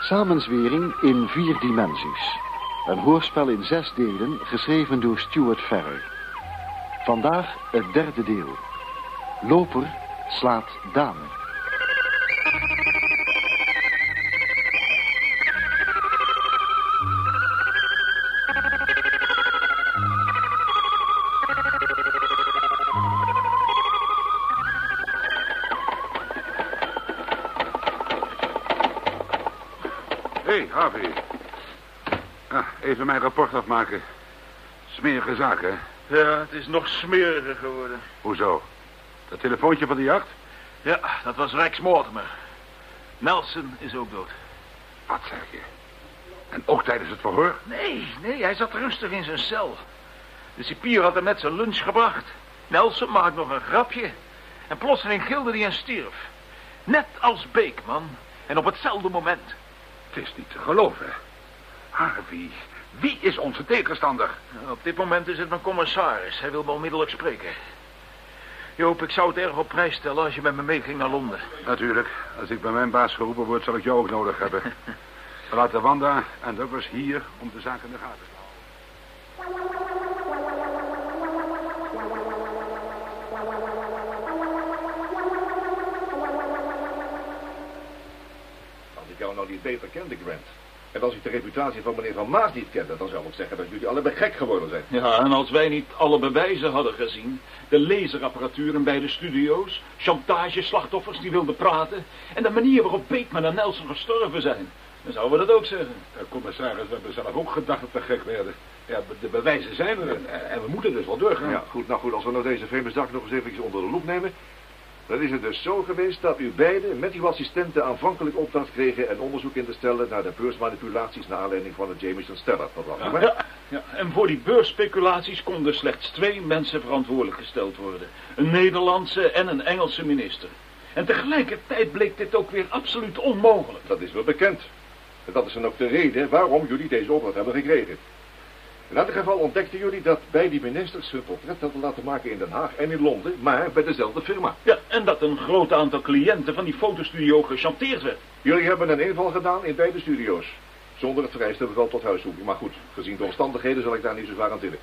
Samenzwering in 4 dimensies. Een hoorspel in 6 delen, geschreven door Stuart Ferrer. Vandaag het 3e deel. Loper slaat dame. Hé, Harvey. Even mijn rapport afmaken. Smerige zaak, hè? Ja, het is nog smeriger geworden. Hoezo? Dat telefoontje van de jacht? Ja, dat was Rex Mortimer. Nelson is ook dood. Wat zeg je? En ook tijdens het verhoor? Nee, hij zat rustig in zijn cel. De cipier had hem net zijn lunch gebracht. Nelson maakte nog een grapje. En plotseling gilde hij en stierf. Net als Beekman. En op hetzelfde moment. Het is niet te geloven. Harvey, wie is onze tegenstander? Nou, op dit moment is het mijn commissaris. Hij wil me onmiddellijk spreken. Joop, ik zou het erg op prijs stellen als je met me meeging naar Londen. Natuurlijk. Als ik bij mijn baas geroepen word, zal ik jou ook nodig hebben. We laten Wanda en Douglas hier om de zaak in de gaten te houden. Als ik jou nou niet beter kende, Grant. En als ik de reputatie van meneer Van Maas niet kende, dan zou ik zeggen dat jullie allebei gek geworden zijn. Ja, en als wij niet alle bewijzen hadden gezien, de laserapparatuur in beide studio's, chantageslachtoffers die wilden praten, en de manier waarop Beekman en Nelson gestorven zijn, dan zouden we dat ook zeggen. Commissaris, we hebben zelf ook gedacht dat we gek werden. Ja, de bewijzen zijn er en we moeten dus wel doorgaan. Ja, goed, nou goed, als we nou deze vreemde zaak nog eens eventjes onder de loep nemen. Dan is het dus zo geweest dat u beiden met uw assistenten aanvankelijk opdracht kregen en onderzoek in te stellen naar de beursmanipulaties naar aanleiding van het Jameson Stellar. Dat was het, hè? Ja, en voor die beursspeculaties konden slechts 2 mensen verantwoordelijk gesteld worden. Een Nederlandse en een Engelse minister. En tegelijkertijd bleek dit ook weer absoluut onmogelijk. Dat is wel bekend. En dat is dan ook de reden waarom jullie deze opdracht hebben gekregen. In elk geval ontdekten jullie dat bij die ministers hun portret hadden laten maken in Den Haag en in Londen, maar bij dezelfde firma. Ja, en dat een groot aantal cliënten van die fotostudio gechanteerd werd. Jullie hebben een inval gedaan in beide studio's. Zonder het vereiste bevel tot huiszoeking. Maar goed, gezien de omstandigheden zal ik daar niet zo zwaar aan tillen.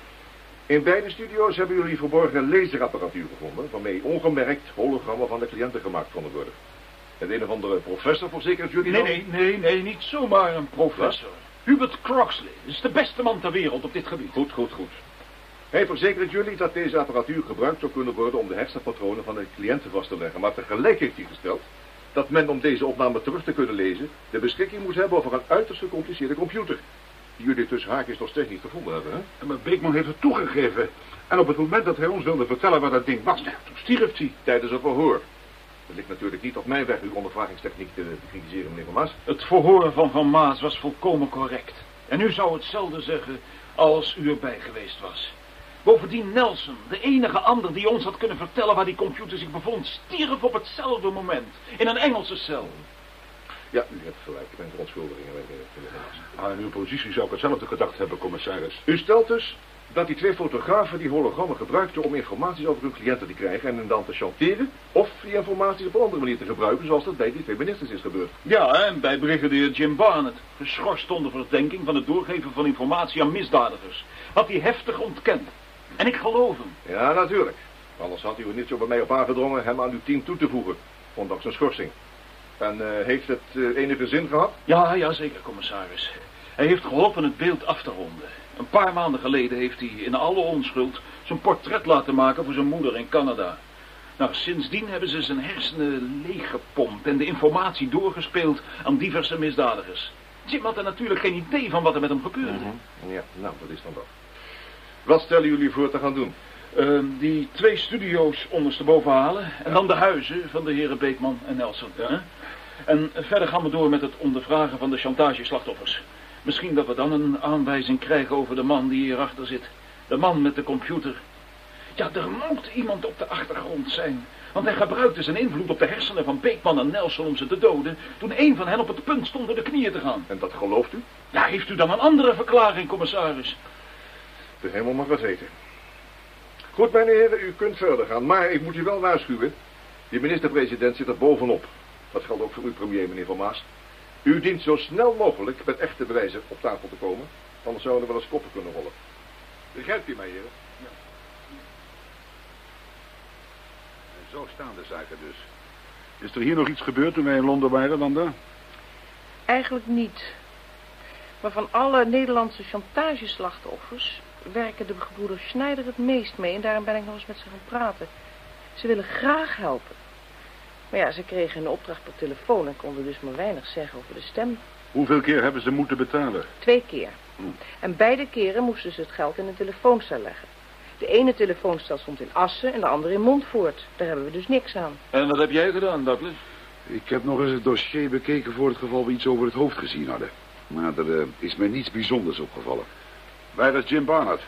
In beide studio's hebben jullie verborgen laserapparatuur gevonden, waarmee ongemerkt hologrammen van de cliënten gemaakt konden worden. En een of andere professor verzekert jullie dan? Nee, niet zomaar een professor. Wat? Hubert Croxley is de beste man ter wereld op dit gebied. Goed. Hij verzekert jullie dat deze apparatuur gebruikt zou kunnen worden om de hersenpatronen van de cliënten vast te leggen. Maar tegelijk heeft hij gesteld dat men om deze opname terug te kunnen lezen de beschikking moet hebben over een uiterst gecompliceerde computer. Die jullie tussen haakjes nog steeds niet gevonden hebben, hè? Maar Beekman heeft het toegegeven. En op het moment dat hij ons wilde vertellen waar dat ding was, toen stierf hij. Tijdens een verhoor. Het ligt natuurlijk niet op mijn weg uw ondervragingstechniek te kritiseren, meneer Van Maas. Het verhoor van Van Maas was volkomen correct. En u zou hetzelfde zeggen als u erbij geweest was. Bovendien Nelson, de enige ander die ons had kunnen vertellen waar die computer zich bevond, stierf op hetzelfde moment. In een Engelse cel. Ja, u hebt gelijk. Ik ben verontschuldigingen, meneer Van Maas. In uw positie zou ik hetzelfde gedacht hebben, commissaris. U stelt dus dat die 2 fotografen die hologrammen gebruikten om informaties over hun cliënten te krijgen en hen dan te chanteren, of die informaties op een andere manier te gebruiken, zoals dat bij die 2 ministers is gebeurd. Ja, en bij brigadier Jim Barnett, geschorst onder verdenking van het doorgeven van informatie aan misdadigers, had hij heftig ontkend. En ik geloof hem. Ja, natuurlijk. Anders had u er niet zo bij mij op aangedrongen hem aan uw team toe te voegen, ondanks zijn schorsing. En heeft het enige zin gehad? Ja, zeker, commissaris. Hij heeft geholpen het beeld af te ronden. Een paar maanden geleden heeft hij in alle onschuld zijn portret laten maken voor zijn moeder in Canada. Nou, sindsdien hebben ze zijn hersenen leeggepompt en de informatie doorgespeeld aan diverse misdadigers. Jim had er natuurlijk geen idee van wat er met hem gebeurde. Ja, nou, dat is dan dat. Wat stellen jullie voor te gaan doen? Die 2 studio's ondersteboven halen en dan de huizen van de heren Beekman en Nelson. Ja. En verder gaan we door met het ondervragen van de chantageslachtoffers. Misschien dat we dan een aanwijzing krijgen over de man die hierachter zit. De man met de computer. Ja, er moet iemand op de achtergrond zijn. Want hij gebruikte zijn invloed op de hersenen van Beekman en Nelson om ze te doden, toen een van hen op het punt stond de knieën te gaan. En dat gelooft u? Ja, heeft u dan een andere verklaring, commissaris? De hemel mag het weten. Goed, mijn heren, u kunt verder gaan, maar ik moet u wel waarschuwen. Die minister-president zit er bovenop. Dat geldt ook voor u, premier, meneer Van Maas. U dient zo snel mogelijk met echte bewijzen op tafel te komen. Anders zouden er wel eens koppen kunnen rollen. Begrijpt u mij, heren? Ja. En zo staan de zaken dus. Is er hier nog iets gebeurd toen wij in Londen waren, Wanda? Eigenlijk niet. Maar van alle Nederlandse chantageslachtoffers werken de gebroeders Schneider het meest mee. En daarom ben ik nog eens met ze gaan praten. Ze willen graag helpen. Maar ja, ze kregen een opdracht per telefoon en konden dus maar weinig zeggen over de stem. Hoeveel keer hebben ze moeten betalen? 2 keer. En beide keren moesten ze het geld in een telefooncel leggen. De ene telefooncel stond in Assen en de andere in Montfoort. Daar hebben we dus niks aan. En wat heb jij gedaan, Douglas? Ik heb nog eens het dossier bekeken voor het geval we iets over het hoofd gezien hadden. Maar er is mij niets bijzonders opgevallen. Waar is Jim Barnard?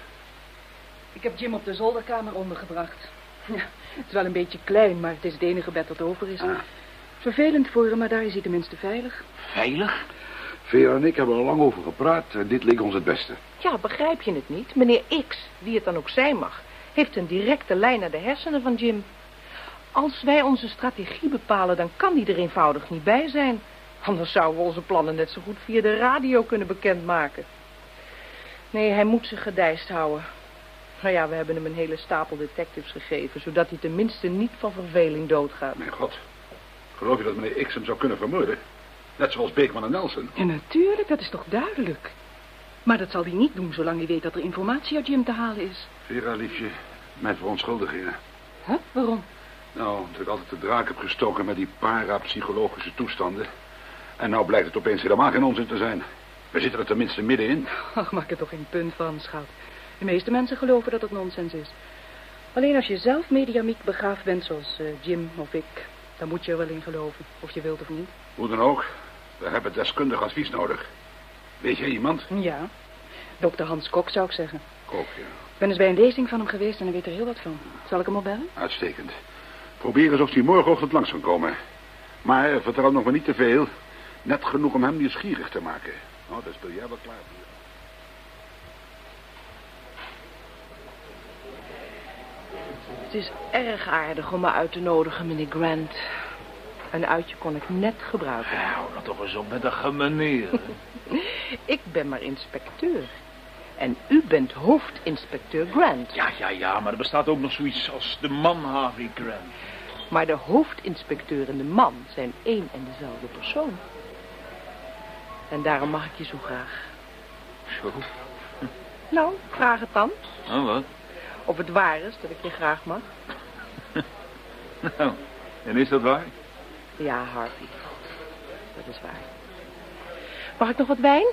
Ik heb Jim op de zolderkamer ondergebracht. Ja, het is wel een beetje klein, maar het is het enige bed dat over is. Vervelend voor hem, maar daar is hij tenminste veilig. Veilig? Vera en ik hebben er lang over gepraat en dit leek ons het beste. Ja, begrijp je het niet? Meneer X, wie het dan ook zijn mag, heeft een directe lijn naar de hersenen van Jim. Als wij onze strategie bepalen, dan kan die er eenvoudig niet bij zijn. Anders zouden we onze plannen net zo goed via de radio kunnen bekendmaken. Nee, hij moet zich gedijst houden. Nou ja, we hebben hem een hele stapel detectives gegeven, zodat hij tenminste niet van verveling doodgaat. Mijn god. Geloof je dat meneer X hem zou kunnen vermoorden? Net zoals Beekman en Nelson. Ja, natuurlijk, dat is toch duidelijk. Maar dat zal hij niet doen, zolang hij weet dat er informatie uit Jim te halen is. Vera, liefje, mijn verontschuldigingen. Huh? Waarom? Nou, dat ik altijd de draak heb gestoken met die parapsychologische toestanden. En nou blijkt het opeens helemaal geen onzin te zijn. We zitten er tenminste middenin. Ach, maak er toch geen punt van, schat. De meeste mensen geloven dat het nonsens is. Alleen als je zelf mediamiek begaafd bent, zoals Jim of ik, dan moet je er wel in geloven, of je wilt of niet. Hoe dan ook, we hebben deskundig advies nodig. Weet jij iemand? Ja, dokter Hans Kok zou ik zeggen. Kok, ja. Ik ben eens bij een lezing van hem geweest en hij weet er heel wat van. Zal ik hem opbellen? Uitstekend. Probeer eens of hij morgenochtend langs kan komen. Maar vertel nog maar niet te veel. Net genoeg om hem nieuwsgierig te maken. Oh, dat speel jij wel klaar voor. Het is erg aardig om me uit te nodigen, meneer Grant. Een uitje kon ik net gebruiken. Hou nou toch eens op met dat gemeneer. Ik ben maar inspecteur. En u bent hoofdinspecteur Grant. Ja, maar er bestaat ook nog zoiets als de man Harvey Grant. Maar de hoofdinspecteur en de man zijn één en dezelfde persoon. En daarom mag ik je zo graag. Zo. Nou, vraag het dan. Oh, wat? Of het waar is dat ik je graag mag. Nou, en is dat waar? Ja, Harvey. Dat is waar. Mag ik nog wat wijn?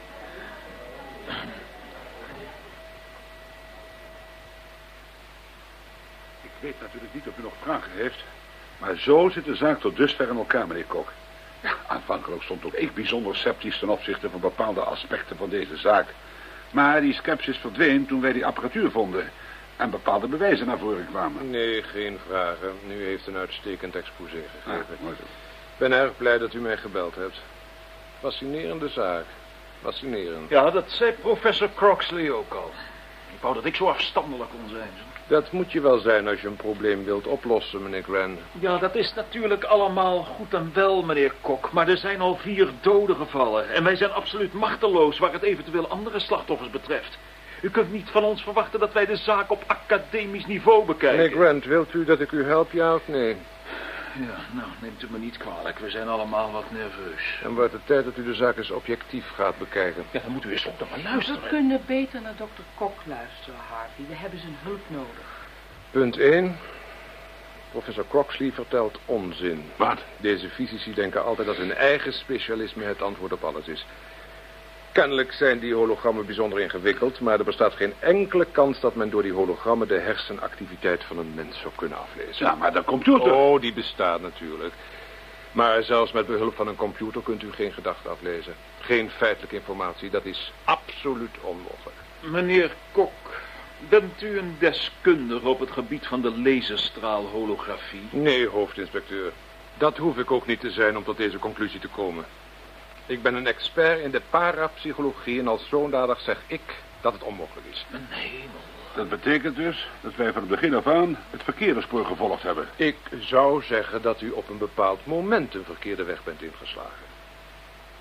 Ik weet natuurlijk niet of u nog vragen heeft. Maar zo zit de zaak tot dusver in elkaar, meneer Kok. Ja, aanvankelijk stond ook ik bijzonder sceptisch ten opzichte van bepaalde aspecten van deze zaak. Maar die sceptisch verdween toen wij die apparatuur vonden. En bepaalde bewijzen naar voren kwamen. Nee, geen vragen. U heeft een uitstekend exposé gegeven. Mooi zo. Ik ben erg blij dat u mij gebeld hebt. Fascinerende zaak. Fascinerend. Ja, dat zei professor Croxley ook al. Ik wou dat ik zo afstandelijk kon zijn. Dat moet je wel zijn als je een probleem wilt oplossen, meneer Grant. Ja, dat is natuurlijk allemaal goed en wel, meneer Kok. Maar er zijn al 4 doden gevallen. En wij zijn absoluut machteloos waar het eventueel andere slachtoffers betreft. U kunt niet van ons verwachten dat wij de zaak op academisch niveau bekijken. Meneer Grant, wilt u dat ik u help, ja of nee? Ja, nou, neemt u me niet kwalijk. We zijn allemaal wat nerveus. Dan wordt het tijd dat u de zaak eens objectief gaat bekijken. Ja, dan moet u eens op naar me luisteren. We kunnen beter naar dokter Kok luisteren, Harvey. We hebben zijn hulp nodig. Punt 1. Professor Croxley vertelt onzin. Wat? Deze fysici denken altijd dat hun eigen specialisme het antwoord op alles is. Kennelijk zijn die hologrammen bijzonder ingewikkeld, maar er bestaat geen enkele kans dat men door die hologrammen de hersenactiviteit van een mens zou kunnen aflezen. Ja, maar de computer... Oh, die bestaat natuurlijk. Maar zelfs met behulp van een computer kunt u geen gedachten aflezen. Geen feitelijke informatie, dat is absoluut onmogelijk. Meneer Kok, bent u een deskundige op het gebied van de laserstraalholografie? Nee, hoofdinspecteur. Dat hoef ik ook niet te zijn om tot deze conclusie te komen. Ik ben een expert in de parapsychologie en als zodanig zeg ik dat het onmogelijk is. Mijn hemel. Dat betekent dus dat wij van het begin af aan het verkeerde spoor gevolgd hebben. Ik zou zeggen dat u op een bepaald moment een verkeerde weg bent ingeslagen.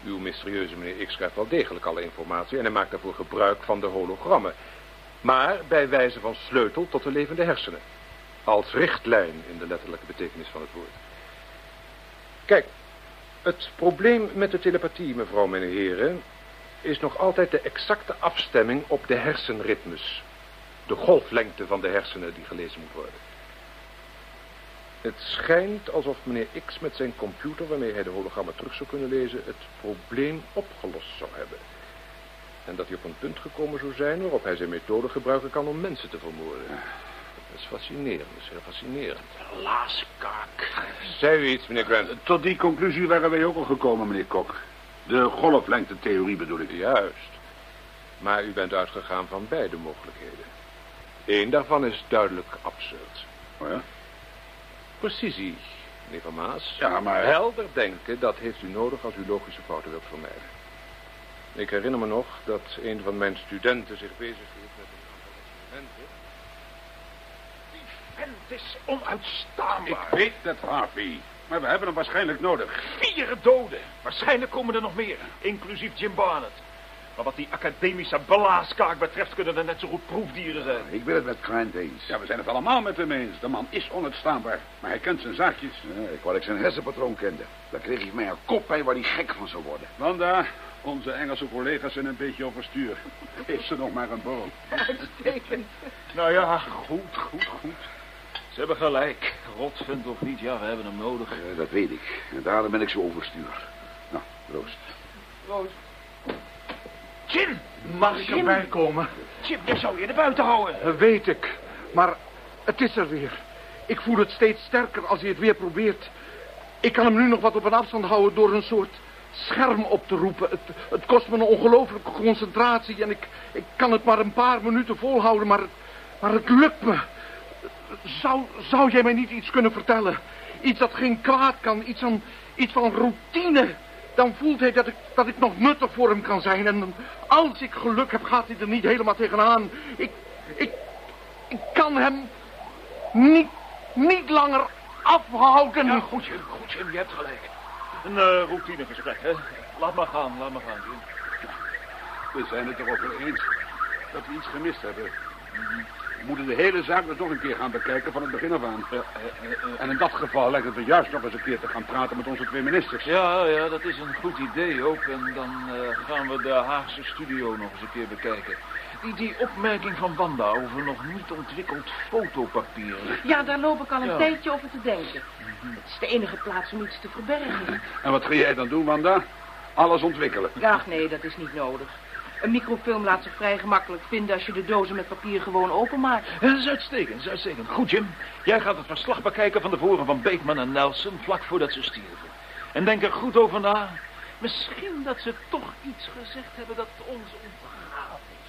Uw mysterieuze meneer X krijgt wel degelijk alle informatie en hij maakt daarvoor gebruik van de hologrammen. Maar bij wijze van sleutel tot de levende hersenen. Als richtlijn in de letterlijke betekenis van het woord. Kijk, het probleem met de telepathie, mevrouw, mijn heren, is nog altijd de exacte afstemming op de hersenritmes. De golflengte van de hersenen die gelezen moet worden. Het schijnt alsof meneer X met zijn computer, waarmee hij de hologrammen terug zou kunnen lezen, het probleem opgelost zou hebben. En dat hij op een punt gekomen zou zijn waarop hij zijn methode gebruiken kan om mensen te vermoorden. Dat is fascinerend, dat is heel fascinerend. Laaskaak. Zei u iets, meneer Grant? Tot die conclusie waren wij ook al gekomen, meneer Kok. De golflengte-theorie bedoel ik. Juist. Maar u bent uitgegaan van beide mogelijkheden. Eén daarvan is duidelijk absurd. Oh ja? Precisie, meneer Van Maas. Ja, maar... Helder denken, dat heeft u nodig als u logische fouten wilt vermijden. Ik herinner me nog dat een van mijn studenten zich bezighield met een aantal experimenten. Die vent is onuitstaanbaar. Ik weet het, Harvey. Maar we hebben hem waarschijnlijk nodig. 4 doden. Waarschijnlijk komen er nog meer. Inclusief Jim Barnett. Maar wat die academische blaaskaak betreft kunnen er net zo goed proefdieren zijn. Ik ben het met Grant eens. Ja, we zijn het allemaal met hem eens. De man is onuitstaanbaar. Maar hij kent zijn zaakjes. Ja, ik wou dat ik zijn hersenpatroon kende. Daar kreeg ik mij een kop bij waar hij gek van zou worden. Wanda, onze Engelse collega's zijn een beetje overstuur. Geef ze nog maar een borrel. Uitstekend. Nou ja, goed. Ze hebben gelijk. Rotvind of niet, ja, we hebben hem nodig. Dat weet ik. En daarom ben ik zo overstuur. Nou, proost. Roos. Jim! Mag ik erbij komen? Jim, jij zou je er buiten houden. Dat weet ik. Maar het is er weer. Ik voel het steeds sterker als hij het weer probeert. Ik kan hem nu nog wat op een afstand houden door een soort scherm op te roepen. Het kost me een ongelooflijke concentratie en ik kan het maar een paar minuten volhouden, maar het lukt me. Zou jij mij niet iets kunnen vertellen? Iets dat geen kwaad kan, iets van routine. Dan voelt hij dat ik nog nuttig voor hem kan zijn. En als ik geluk heb, gaat hij er niet helemaal tegenaan. Ik kan hem niet langer afhouden. Ja, goed Jim, je hebt gelijk. Een routinegesprek, hè. Laat maar gaan, Jim. We zijn het erover eens dat we iets gemist hebben. We moeten de hele zaak nog een keer gaan bekijken van het begin af aan. En in dat geval lijkt het er juist nog eens een keer te gaan praten met onze 2 ministers. Ja, dat is een goed idee ook. En dan gaan we de Haagse studio nog eens een keer bekijken. Die opmerking van Wanda over nog niet ontwikkeld fotopapier. Ja, daar loop ik al een tijdje over te denken. Het is de enige plaats om iets te verbergen. En wat ga jij dan doen, Wanda? Alles ontwikkelen. Ach nee, dat is niet nodig. Een microfilm laat zich vrij gemakkelijk vinden als je de dozen met papier gewoon openmaakt. Ja, dat is uitstekend. Goed, Jim. Jij gaat het verslag bekijken van de voren van Bateman en Nelson vlak voordat ze stierven. En denk er goed over na. Misschien dat ze toch iets gezegd hebben dat ons ontgaan is.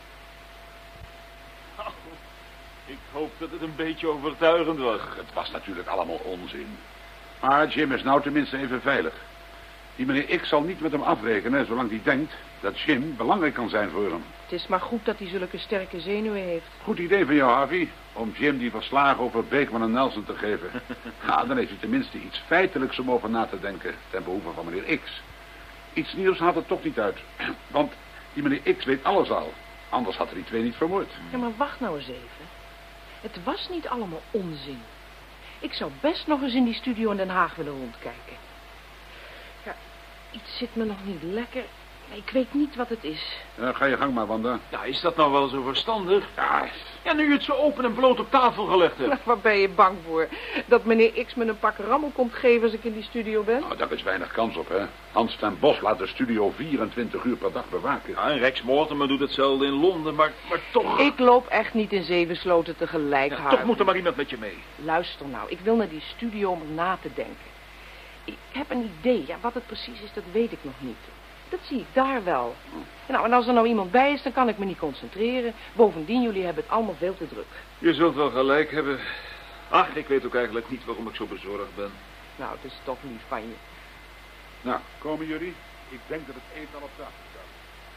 Oh, ik hoop dat het een beetje overtuigend was. Het was natuurlijk allemaal onzin. Maar Jim is nou tenminste even veilig. Die meneer X zal niet met hem afrekenen zolang hij denkt dat Jim belangrijk kan zijn voor hem. Het is maar goed dat hij zulke sterke zenuwen heeft. Goed idee van jou, Harvey, om Jim die verslagen over Bateman en Nelson te geven. Ja, dan heeft hij tenminste iets feitelijks om over na te denken ten behoeve van meneer X. Iets nieuws haalt het toch niet uit. Want die meneer X weet alles al. Anders had hij die 2 niet vermoord. Ja, maar wacht nou eens even. Het was niet allemaal onzin. Ik zou best nog eens in die studio in Den Haag willen rondkijken. Ja, iets zit me nog niet lekker. Ik weet niet wat het is. Ga je gang maar, Wanda. Ja, is dat nou wel zo verstandig? Ja, nu je het zo open en bloot op tafel gelegd hebt. Waar ben je bang voor? Dat meneer X me een pak rammel komt geven als ik in die studio ben? Nou, daar is weinig kans op, hè. Hans ten Bos laat de studio 24 uur per dag bewaken. Ja, en Rex Mortimer doet hetzelfde in Londen, maar toch... Ik loop echt niet in 7 sloten tegelijk, Ja, Harvey. toch moet er maar iemand met je mee. Luister nou, ik wil naar die studio om na te denken. Ik heb een idee, ja, wat het precies is, dat weet ik nog niet. Dat zie ik daar wel. En als er nou iemand bij is, dan kan ik me niet concentreren. Bovendien, jullie hebben het allemaal veel te druk. Je zult wel gelijk hebben. Ach, ik weet ook eigenlijk niet waarom ik zo bezorgd ben. Nou, het is toch lief van je. Nou, komen jullie? Ik denk dat het eten al op tafel staat.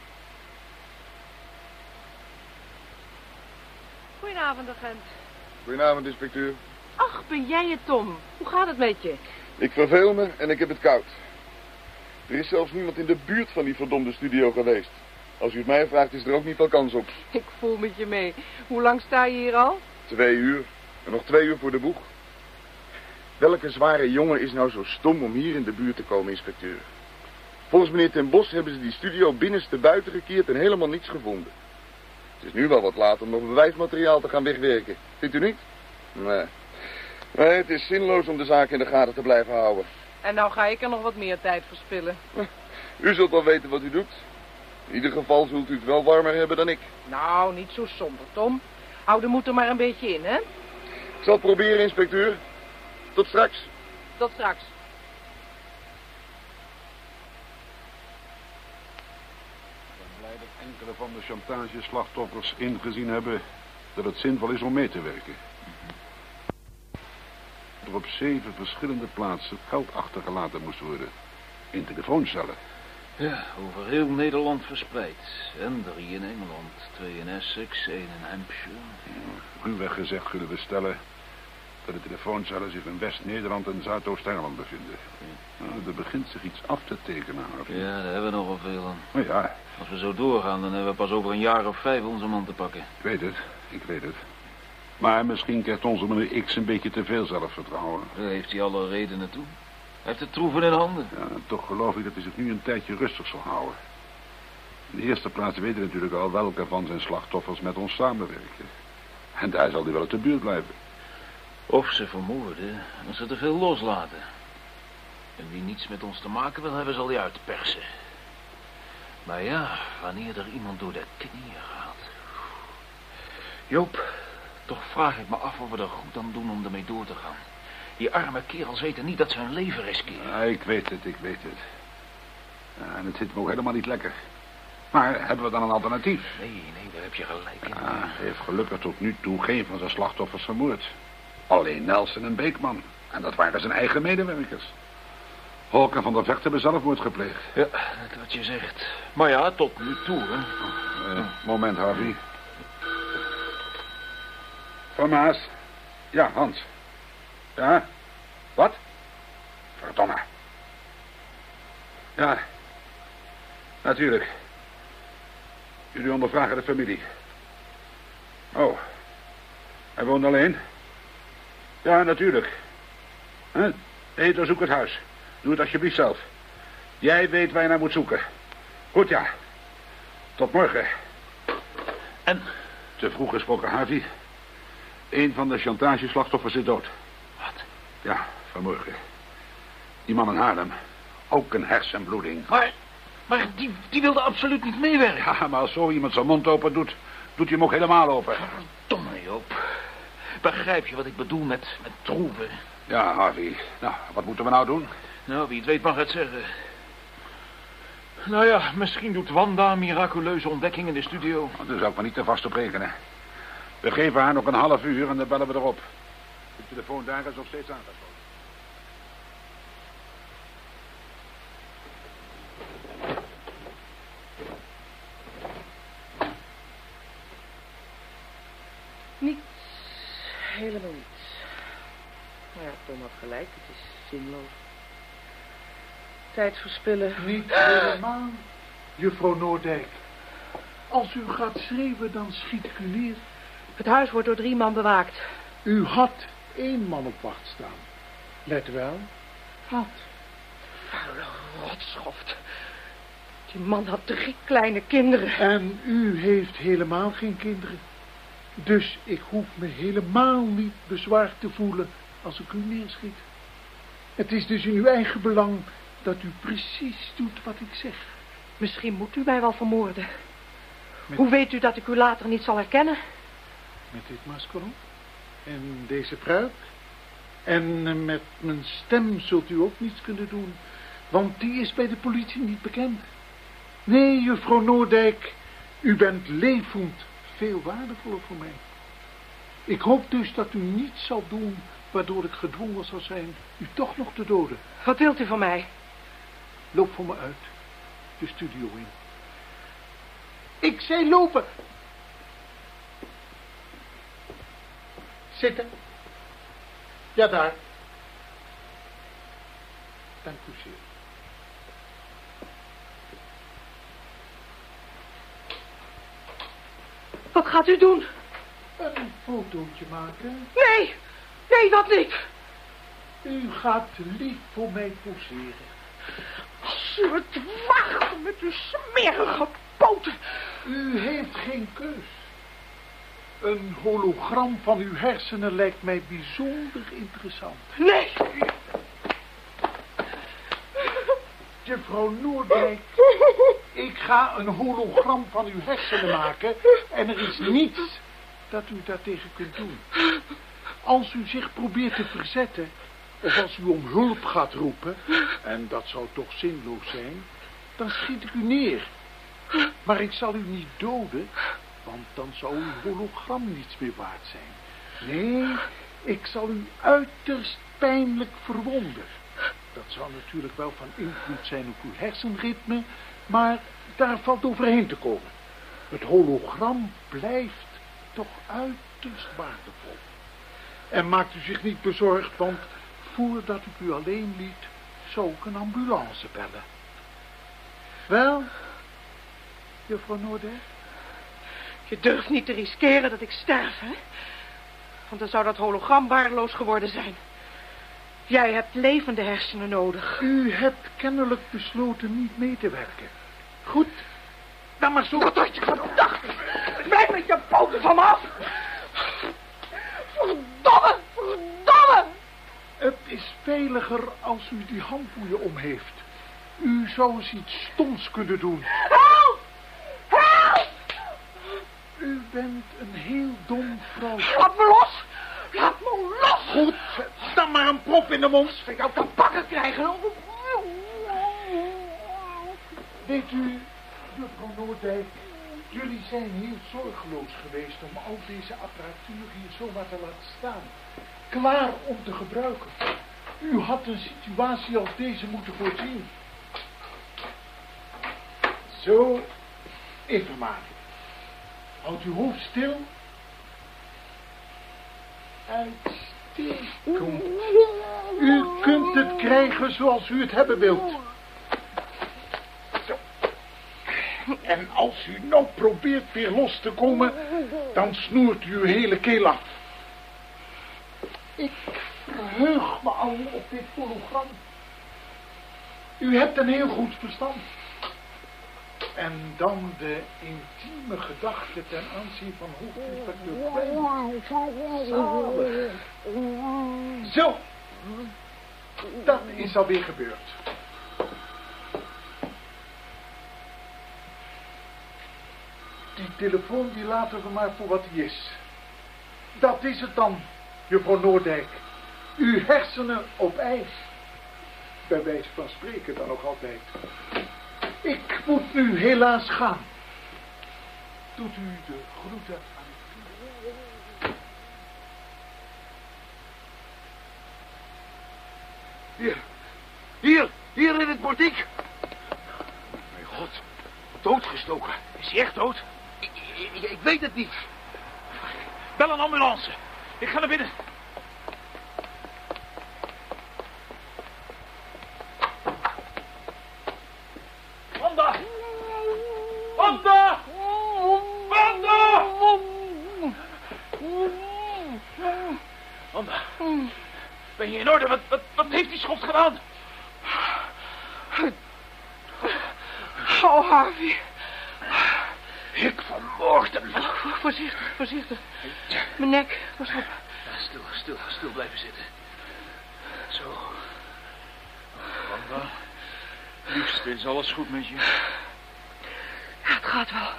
Goedenavond, agent. Goedenavond, inspecteur. Ach, ben jij het, Tom? Hoe gaat het met je? Ik verveel me en ik heb het koud. Er is zelfs niemand in de buurt van die verdomde studio geweest. Als u het mij vraagt, is er ook niet veel kans op. Ik voel met je mee. Hoe lang sta je hier al? 2 uur. En nog 2 uur voor de boeg. Welke zware jongen is nou zo stom om hier in de buurt te komen, inspecteur? Volgens meneer Ten Bos hebben ze die studio binnenste buiten gekeerd en helemaal niets gevonden. Het is nu wel wat laat om nog bewijsmateriaal te gaan wegwerken. Vindt u niet? Nee. Nee, het is zinloos om de zaak in de gaten te blijven houden. En nou ga ik er nog wat meer tijd verspillen. U zult wel weten wat u doet. In ieder geval zult u het wel warmer hebben dan ik. Nou, niet zo somber, Tom. Hou de moed er maar een beetje in, hè? Ik zal het proberen, inspecteur. Tot straks. Tot straks. Ik ben blij dat enkele van de chantageslachtoffers ingezien hebben dat het zinvol is om mee te werken. Er op 7 verschillende plaatsen geld achtergelaten moest worden. In telefooncellen. Ja, over heel Nederland verspreid. En 3 in Engeland, 2 in Essex, 1 in Hampshire. Ruwweg gezegd kunnen we stellen dat de telefooncellen zich in West-Nederland en Zuidoost-Engeland bevinden. Nou, er begint zich iets af te tekenen, Harvey. Ja, daar hebben we nog wel veel aan. Nou ja. Als we zo doorgaan, dan hebben we pas over een jaar of 5 onze man te pakken. Ik weet het. Maar misschien krijgt onze meneer X een beetje te veel zelfvertrouwen. Daar heeft hij alle redenen toe. Hij heeft de troeven in handen. Ja, en toch geloof ik dat hij zich nu een tijdje rustig zal houden. In de eerste plaats weten we natuurlijk al welke van zijn slachtoffers met ons samenwerken. En daar zal hij wel uit de buurt blijven. Of ze vermoorden als ze te veel loslaten. En wie niets met ons te maken wil hebben, zal hij uitpersen. Maar ja, wanneer er iemand door de knieën gaat. Joop, toch vraag ik me af of we er goed aan doen om ermee door te gaan. Die arme kerels weten niet dat ze hun leven riskeren. Ja, ik weet het. Ja, en het zit me ook helemaal niet lekker. Maar hebben we dan een alternatief? Nee, daar heb je gelijk in. Hij heeft gelukkig tot nu toe geen van zijn slachtoffers vermoord. Alleen Nelson en Beekman. En dat waren zijn eigen medewerkers. Holk en Van der Vecht hebben zelfmoord gepleegd. Ja, dat wat je zegt. Maar ja, tot nu toe, hè. Moment, Harvey. Van Maas. Ja, Hans. Ja? Wat? Verdomme. Ja. Natuurlijk. Jullie ondervragen de familie. Oh. Hij woont alleen? Ja, natuurlijk. Huh? Nee, dan zoek het huis. Doe het alsjeblieft zelf. Jij weet waar je naar moet zoeken. Goed, ja. Tot morgen. En? Te vroeg gesproken, Harvey. Een van de chantageslachtoffers is dood. Wat? Ja, vanmorgen. Die man in Haarlem. Ook een hersenbloeding. Maar die wilde absoluut niet meewerken. Ja, maar als zo iemand zijn mond open doet, doet hij hem ook helemaal open. Verdomme, Joop. Begrijp je wat ik bedoel met troeven? Ja, Harvey. Nou, wat moeten we nou doen? Nou, wie het weet mag het zeggen. Nou ja, misschien doet Wanda een miraculeuze ontdekking in de studio. Daar zou ik maar niet te vast op rekenen. We geven haar nog een half uur en dan bellen we erop. De telefoon daar is nog steeds aangesloten. Niets. Helemaal niets. Nou ja, Tom had gelijk. Het is zinloos. Tijd verspillen. Niet helemaal, juffrouw Noordijk. Als u gaat schreeuwen, dan schiet ik u neer. Het huis wordt door 3 man bewaakt. U had 1 man op wacht staan. Let wel. Had. Vuile rotschoft. Die man had 3 kleine kinderen. En u heeft helemaal geen kinderen. Dus ik hoef me helemaal niet bezwaard te voelen als ik u neerschiet. Het is dus in uw eigen belang dat u precies doet wat ik zeg. Misschien moet u mij wel vermoorden. Hoe weet u dat ik u later niet zal herkennen? Met dit masker op. En deze pruik. En met mijn stem zult u ook niets kunnen doen. Want die is bij de politie niet bekend. Nee, juffrouw Noordijk. U bent levend veel waardevoller voor mij. Ik hoop dus dat u niets zal doen waardoor ik gedwongen zal zijn u toch nog te doden. Wat wilt u van mij? Loop voor me uit. De studio in. Ik zei lopen. Zitten. Ja, daar. Dank u zeer. Wat gaat u doen? Een fotootje maken. Nee, nee, dat niet. U gaat lief voor mij poseren. Als u het waagt met uw smerige poten. U heeft geen keus. Een hologram van uw hersenen lijkt mij bijzonder interessant. Nee. Juffrouw Noordijk, ik ga een hologram van uw hersenen maken en er is niets dat u daartegen kunt doen. Als u zich probeert te verzetten, of als u om hulp gaat roepen, en dat zou toch zinloos zijn, dan schiet ik u neer. Maar ik zal u niet doden, want dan zou uw hologram niets meer waard zijn. Nee, ik zal u uiterst pijnlijk verwonden. Dat zou natuurlijk wel van invloed zijn op uw hersenritme, maar daar valt overheen te komen. Het hologram blijft toch uiterst waardevol. En maakt u zich niet bezorgd, want voordat ik u alleen liet, zou ik een ambulance bellen. Wel, juffrouw Noordijk? Je durft niet te riskeren dat ik sterf, hè? Want dan zou dat hologram waardeloos geworden zijn. Jij hebt levende hersenen nodig. U hebt kennelijk besloten niet mee te werken. Goed, dan maar zo. Dat had je gedacht. Blijf met je poten van me af. Verdomme, verdomme. Het is veiliger als u die handboeien om heeft. U zou eens iets stoms kunnen doen. Help! Help! U bent een heel dom vrouw. Laat me los! Laat me los! Goed, dan maar een prop in de mond. Ik jou te pakken krijgen. Weet u, juffrouw Noordijk, jullie zijn heel zorgeloos geweest om al deze apparatuur hier zomaar te laten staan. Klaar om te gebruiken. U had een situatie als deze moeten voorzien. Zo, even maar. Houd uw hoofd stil. Uitstekend. U kunt het krijgen zoals u het hebben wilt. Zo. En als u nou probeert weer los te komen, dan snoert u uw hele keel af. Ik verheug me al op dit hologram. U hebt een heel goed verstand. En dan de intieme gedachte ten aanzien van hoofdinspecteur Klein. Zalig. Zo. Dat is alweer gebeurd. Die telefoon die laten we maar voor wat die is. Dat is het dan, juffrouw Noordijk. Uw hersenen op ijs. Bij wijze van spreken dan nog altijd. Ik moet nu helaas gaan. Doet u de groeten aan uw vriend. Hier in het portiek. Mijn god, doodgestoken. Is hij echt dood? Ik weet het niet. Bel een ambulance. Ik ga naar binnen. Wanda! Wanda! Wanda! Wanda, ben je in orde? Wat heeft die schot gedaan? Oh, Harvey. Ik vermoord hem. Voorzichtig, voorzichtig. Mijn nek, pas op. Stil blijven zitten. Zo. Wanda, liefste, is alles goed met je? Ja, het gaat wel.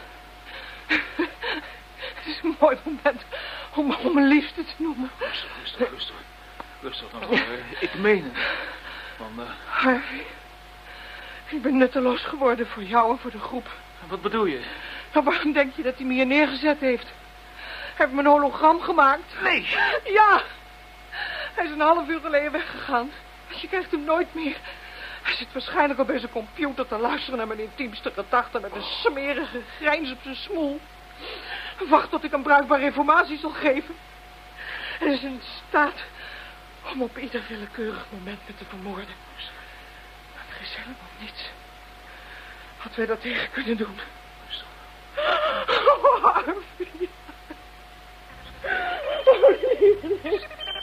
Het is een mooi moment om mijn liefste te noemen. Rustig dan. Ik meen het. Wanda. Harvey, ik ben nutteloos geworden voor jou en voor de groep. Wat bedoel je? Nou, waarom denk je dat hij me hier neergezet heeft? Hij heeft me een hologram gemaakt. Nee. Ja. Hij is een half uur geleden weggegaan. Je krijgt hem nooit meer. Hij zit waarschijnlijk al bij zijn computer te luisteren naar mijn intiemste gedachten met een smerige grijns op zijn smoel. Wacht tot ik hem bruikbare informatie zal geven. Hij is in staat om op ieder willekeurig moment me te vermoorden. Er is helemaal niets wat wij dat tegen kunnen doen. Harvey. Oh, lieve.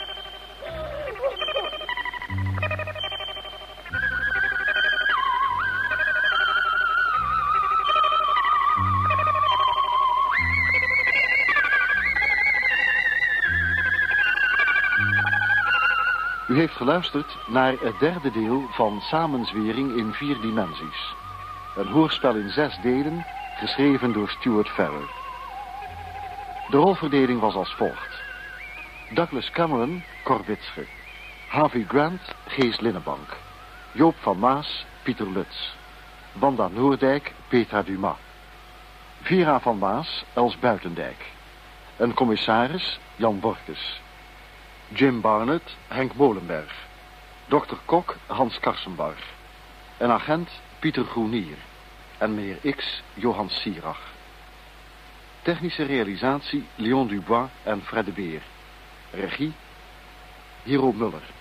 U heeft geluisterd naar het derde deel van Samenzwering in 4 dimensies. Een hoorspel in 6 delen, geschreven door Stuart Farrer. De rolverdeling was als volgt. Douglas Cameron, Cor Witsche. Harvey Grant, Gees Linnebank. Joop van Maas, Pieter Lutz. Wanda Noordijk, Petra Dumas. Vera van Maas, Els Buitendijk. Een commissaris, Jan Borkes. Jim Barnett, Henk Molenberg. Dr. Kok, Hans Karsenbarg. Een agent, Pieter Groenier. En meneer X, Johan Sierach. Technische realisatie, Leon Dubois en Fred de Beer. Regie, Hero Muller.